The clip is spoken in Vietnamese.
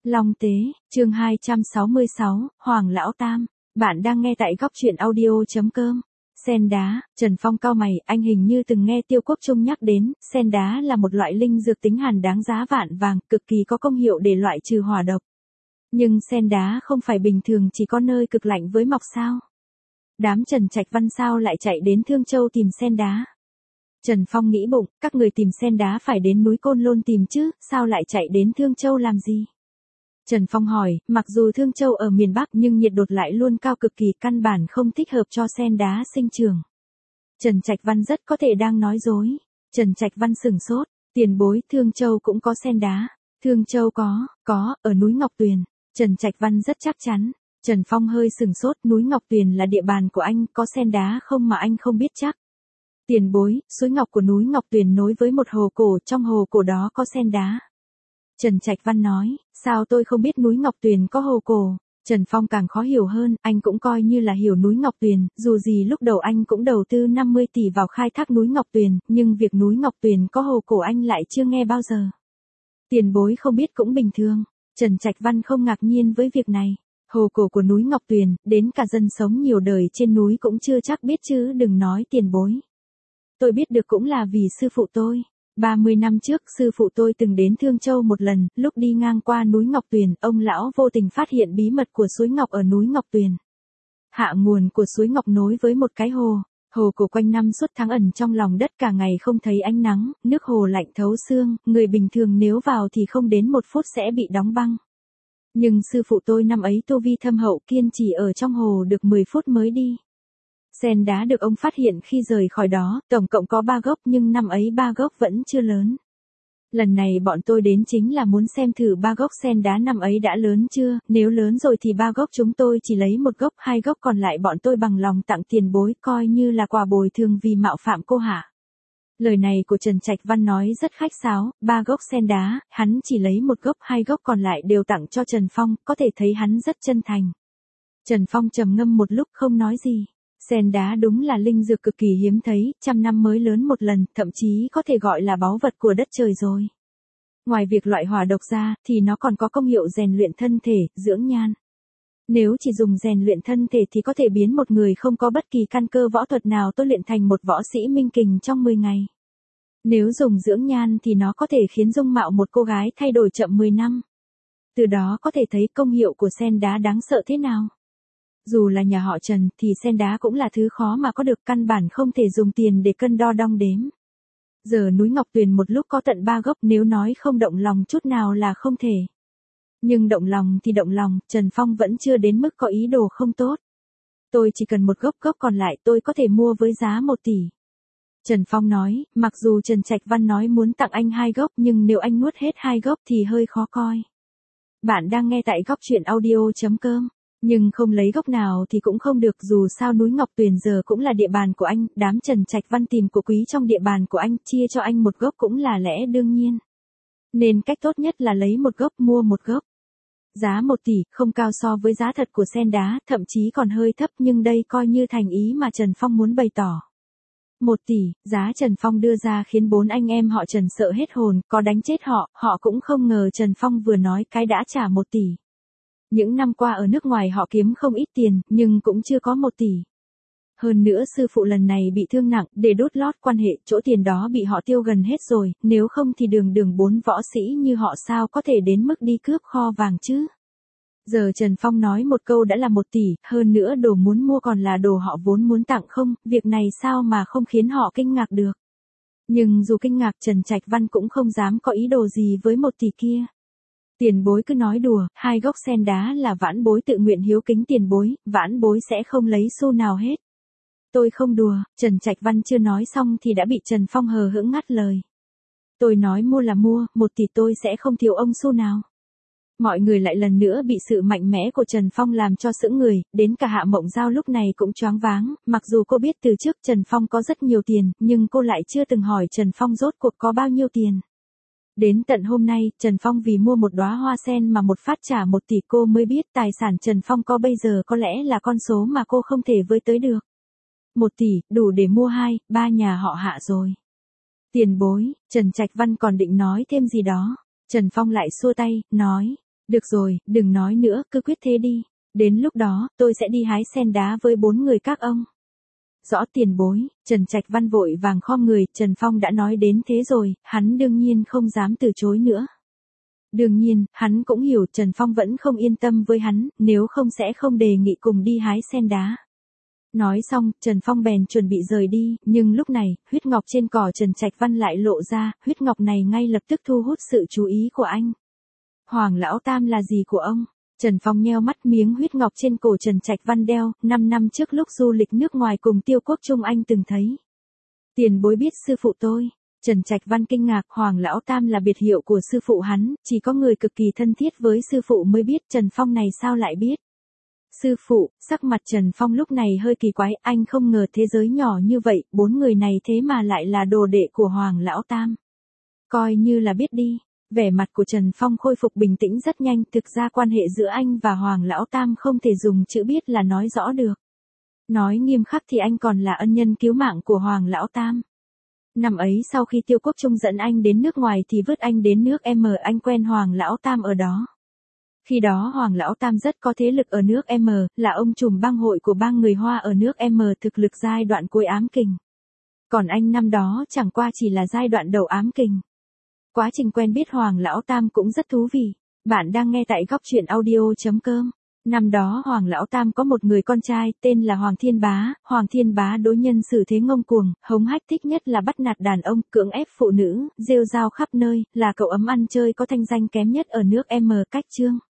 Long Tế, chương 266, Hoàng Lão Tam. Bạn đang nghe tại góc truyện audio.com. Sen đá, Trần Phong cau mày, anh hình như từng nghe Tiêu Quốc Trung nhắc đến, sen đá là một loại linh dược tính hàn đáng giá vạn vàng, cực kỳ có công hiệu để loại trừ hỏa độc. Nhưng sen đá không phải bình thường chỉ có nơi cực lạnh với mọc sao? Đám Trần Trạch Văn sao lại chạy đến Thương Châu tìm sen đá? Trần Phong nghĩ bụng, các người tìm sen đá phải đến núi Côn Lôn tìm chứ, sao lại chạy đến Thương Châu làm gì? Trần Phong hỏi, mặc dù Thương Châu ở miền Bắc nhưng nhiệt độ lại luôn cao cực kỳ, căn bản không thích hợp cho sen đá sinh trưởng. Trần Trạch Văn rất có thể đang nói dối. Trần Trạch Văn sửng sốt, tiền bối, Thương Châu cũng có sen đá. Thương Châu có, ở núi Ngọc Tuyền. Trần Trạch Văn rất chắc chắn. Trần Phong hơi sửng sốt, núi Ngọc Tuyền là địa bàn của anh, có sen đá không mà anh không biết chắc. Tiền bối, suối ngọc của núi Ngọc Tuyền nối với một hồ cổ, trong hồ cổ đó có sen đá. Trần Trạch Văn nói, sao tôi không biết núi Ngọc Tuyền có hồ cổ? Trần Phong càng khó hiểu hơn, anh cũng coi như là hiểu núi Ngọc Tuyền, dù gì lúc đầu anh cũng đầu tư 50 tỷ vào khai thác núi Ngọc Tuyền, nhưng việc núi Ngọc Tuyền có hồ cổ anh lại chưa nghe bao giờ. Tiền bối không biết cũng bình thường, Trần Trạch Văn không ngạc nhiên với việc này. Hồ cổ của núi Ngọc Tuyền, đến cả dân sống nhiều đời trên núi cũng chưa chắc biết chứ đừng nói tiền bối. Tôi biết được cũng là vì sư phụ tôi. 30 năm trước, sư phụ tôi từng đến Thương Châu một lần, lúc đi ngang qua núi Ngọc Tuyền, ông lão vô tình phát hiện bí mật của suối Ngọc ở núi Ngọc Tuyền. Hạ nguồn của suối Ngọc nối với một cái hồ, hồ cổ quanh năm suốt tháng ẩn trong lòng đất, cả ngày không thấy ánh nắng, nước hồ lạnh thấu xương, người bình thường nếu vào thì không đến 1 phút sẽ bị đóng băng. Nhưng sư phụ tôi năm ấy tu vi thâm hậu, kiên trì ở trong hồ được 10 phút mới đi. Sen đá được ông phát hiện khi rời khỏi đó, tổng cộng có 3 gốc nhưng năm ấy 3 gốc vẫn chưa lớn. Lần này bọn tôi đến chính là muốn xem thử 3 gốc sen đá năm ấy đã lớn chưa, nếu lớn rồi thì 3 gốc chúng tôi chỉ lấy 1 gốc, 2 gốc còn lại bọn tôi bằng lòng tặng tiền bối, coi như là quà bồi thường vì mạo phạm cô hạ. Lời này của Trần Trạch Văn nói rất khách sáo, 3 gốc sen đá, hắn chỉ lấy 1 gốc, 2 gốc còn lại đều tặng cho Trần Phong, có thể thấy hắn rất chân thành. Trần Phong trầm ngâm một lúc không nói gì. Sen đá đúng là linh dược cực kỳ hiếm thấy, 100 năm mới lớn một lần, thậm chí có thể gọi là báu vật của đất trời rồi. Ngoài việc loại hỏa độc ra, thì nó còn có công hiệu rèn luyện thân thể, dưỡng nhan. Nếu chỉ dùng rèn luyện thân thể thì có thể biến một người không có bất kỳ căn cơ võ thuật nào tôi luyện thành một võ sĩ minh kình trong 10 ngày. Nếu dùng dưỡng nhan thì nó có thể khiến dung mạo một cô gái thay đổi chậm 10 năm. Từ đó có thể thấy công hiệu của sen đá đáng sợ thế nào. Dù là nhà họ Trần thì sen đá cũng là thứ khó mà có được, căn bản không thể dùng tiền để cân đo đong đếm. Giờ núi Ngọc Tuyền một lúc có tận 3 gốc, nếu nói không động lòng chút nào là không thể. Nhưng động lòng thì động lòng, Trần Phong vẫn chưa đến mức có ý đồ không tốt. Tôi chỉ cần 1 gốc, gốc còn lại tôi có thể mua với giá 1 tỷ. Trần Phong nói, mặc dù Trần Trạch Văn nói muốn tặng anh 2 gốc nhưng nếu anh nuốt hết 2 gốc thì hơi khó coi. Bạn đang nghe tại góc truyện audio.com. Nhưng không lấy gốc nào thì cũng không được, dù sao núi Ngọc Tuyền giờ cũng là địa bàn của anh, đám Trần Trạch Văn tìm của quý trong địa bàn của anh, chia cho anh 1 gốc cũng là lẽ đương nhiên. Nên cách tốt nhất là lấy 1 gốc mua 1 gốc. Giá 1 tỷ, không cao so với giá thật của sen đá, thậm chí còn hơi thấp nhưng đây coi như thành ý mà Trần Phong muốn bày tỏ. 1 tỷ, giá Trần Phong đưa ra khiến 4 anh em họ Trần sợ hết hồn, có đánh chết họ, họ cũng không ngờ Trần Phong vừa nói cái đã trả 1 tỷ. Những năm qua ở nước ngoài họ kiếm không ít tiền, nhưng cũng chưa có 1 tỷ. Hơn nữa sư phụ lần này bị thương nặng, để đốt lót quan hệ, chỗ tiền đó bị họ tiêu gần hết rồi, nếu không thì đường 4 võ sĩ như họ sao có thể đến mức đi cướp kho vàng chứ. Giờ Trần Phong nói một câu đã là 1 tỷ, hơn nữa đồ muốn mua còn là đồ họ vốn muốn tặng không, việc này sao mà không khiến họ kinh ngạc được. Nhưng dù kinh ngạc Trần Trạch Văn cũng không dám có ý đồ gì với 1 tỷ kia. Tiền bối cứ nói đùa, 2 gốc sen đá là vãn bối tự nguyện hiếu kính tiền bối, vãn bối sẽ không lấy xu nào hết. Tôi không đùa, Trần Trạch Văn chưa nói xong thì đã bị Trần Phong hờ hững ngắt lời. Tôi nói mua là mua, 1 tỷ tôi sẽ không thiếu ông xu nào. Mọi người lại lần nữa bị sự mạnh mẽ của Trần Phong làm cho sững người, đến cả Hạ Mộng Giao lúc này cũng choáng váng, mặc dù cô biết từ trước Trần Phong có rất nhiều tiền, nhưng cô lại chưa từng hỏi Trần Phong rốt cuộc có bao nhiêu tiền. Đến tận hôm nay, Trần Phong vì mua một đóa hoa sen mà một phát trả 1 tỷ cô mới biết tài sản Trần Phong có bây giờ có lẽ là con số mà cô không thể với tới được. 1 tỷ, đủ để mua 2, 3 nhà họ Hạ rồi. Tiền bối, Trần Trạch Văn còn định nói thêm gì đó. Trần Phong lại xua tay, nói, Được rồi, đừng nói nữa, cứ quyết thế đi. Đến lúc đó, tôi sẽ đi hái sen đá với 4 người các ông. Rõ tiền bối, Trần Trạch Văn vội vàng khom người, Trần Phong đã nói đến thế rồi, hắn đương nhiên không dám từ chối nữa. Đương nhiên, hắn cũng hiểu Trần Phong vẫn không yên tâm với hắn, nếu không sẽ không đề nghị cùng đi hái sen đá. Nói xong, Trần Phong bèn chuẩn bị rời đi, nhưng lúc này, huyết ngọc trên cỏ Trần Trạch Văn lại lộ ra, huyết ngọc này ngay lập tức thu hút sự chú ý của anh. Hoàng Lão Tam là gì của ông? Trần Phong nheo mắt, miếng huyết ngọc trên cổ Trần Trạch Văn đeo, 5 năm trước lúc du lịch nước ngoài cùng Tiêu Quốc Trung anh từng thấy. Tiền bối biết sư phụ tôi. Trần Trạch Văn kinh ngạc, Hoàng Lão Tam là biệt hiệu của sư phụ hắn, chỉ có người cực kỳ thân thiết với sư phụ mới biết, Trần Phong này sao lại biết. Sư phụ, sắc mặt Trần Phong lúc này hơi kỳ quái, anh không ngờ thế giới nhỏ như vậy, 4 người này thế mà lại là đồ đệ của Hoàng Lão Tam. Coi như là biết đi. Vẻ mặt của Trần Phong khôi phục bình tĩnh rất nhanh, thực ra quan hệ giữa anh và Hoàng Lão Tam không thể dùng chữ biết là nói rõ được. Nói nghiêm khắc thì anh còn là ân nhân cứu mạng của Hoàng Lão Tam. Năm ấy sau khi Tiêu Quốc Trung dẫn anh đến nước ngoài thì vứt anh đến nước M, anh quen Hoàng Lão Tam ở đó. Khi đó Hoàng Lão Tam rất có thế lực ở nước M, là ông trùm bang hội của bang người Hoa ở nước M, thực lực giai đoạn cuối ám kình. Còn anh năm đó chẳng qua chỉ là giai đoạn đầu ám kình. Quá trình quen biết Hoàng Lão Tam cũng rất thú vị. Bạn đang nghe tại góc truyện audio.com. Năm đó Hoàng Lão Tam có một người con trai tên là Hoàng Thiên Bá. Hoàng Thiên Bá đối nhân xử thế ngông cuồng, hống hách, thích nhất là bắt nạt đàn ông, cưỡng ép phụ nữ, rêu rao khắp nơi, là cậu ấm ăn chơi có thanh danh kém nhất ở nước M. Cách chương.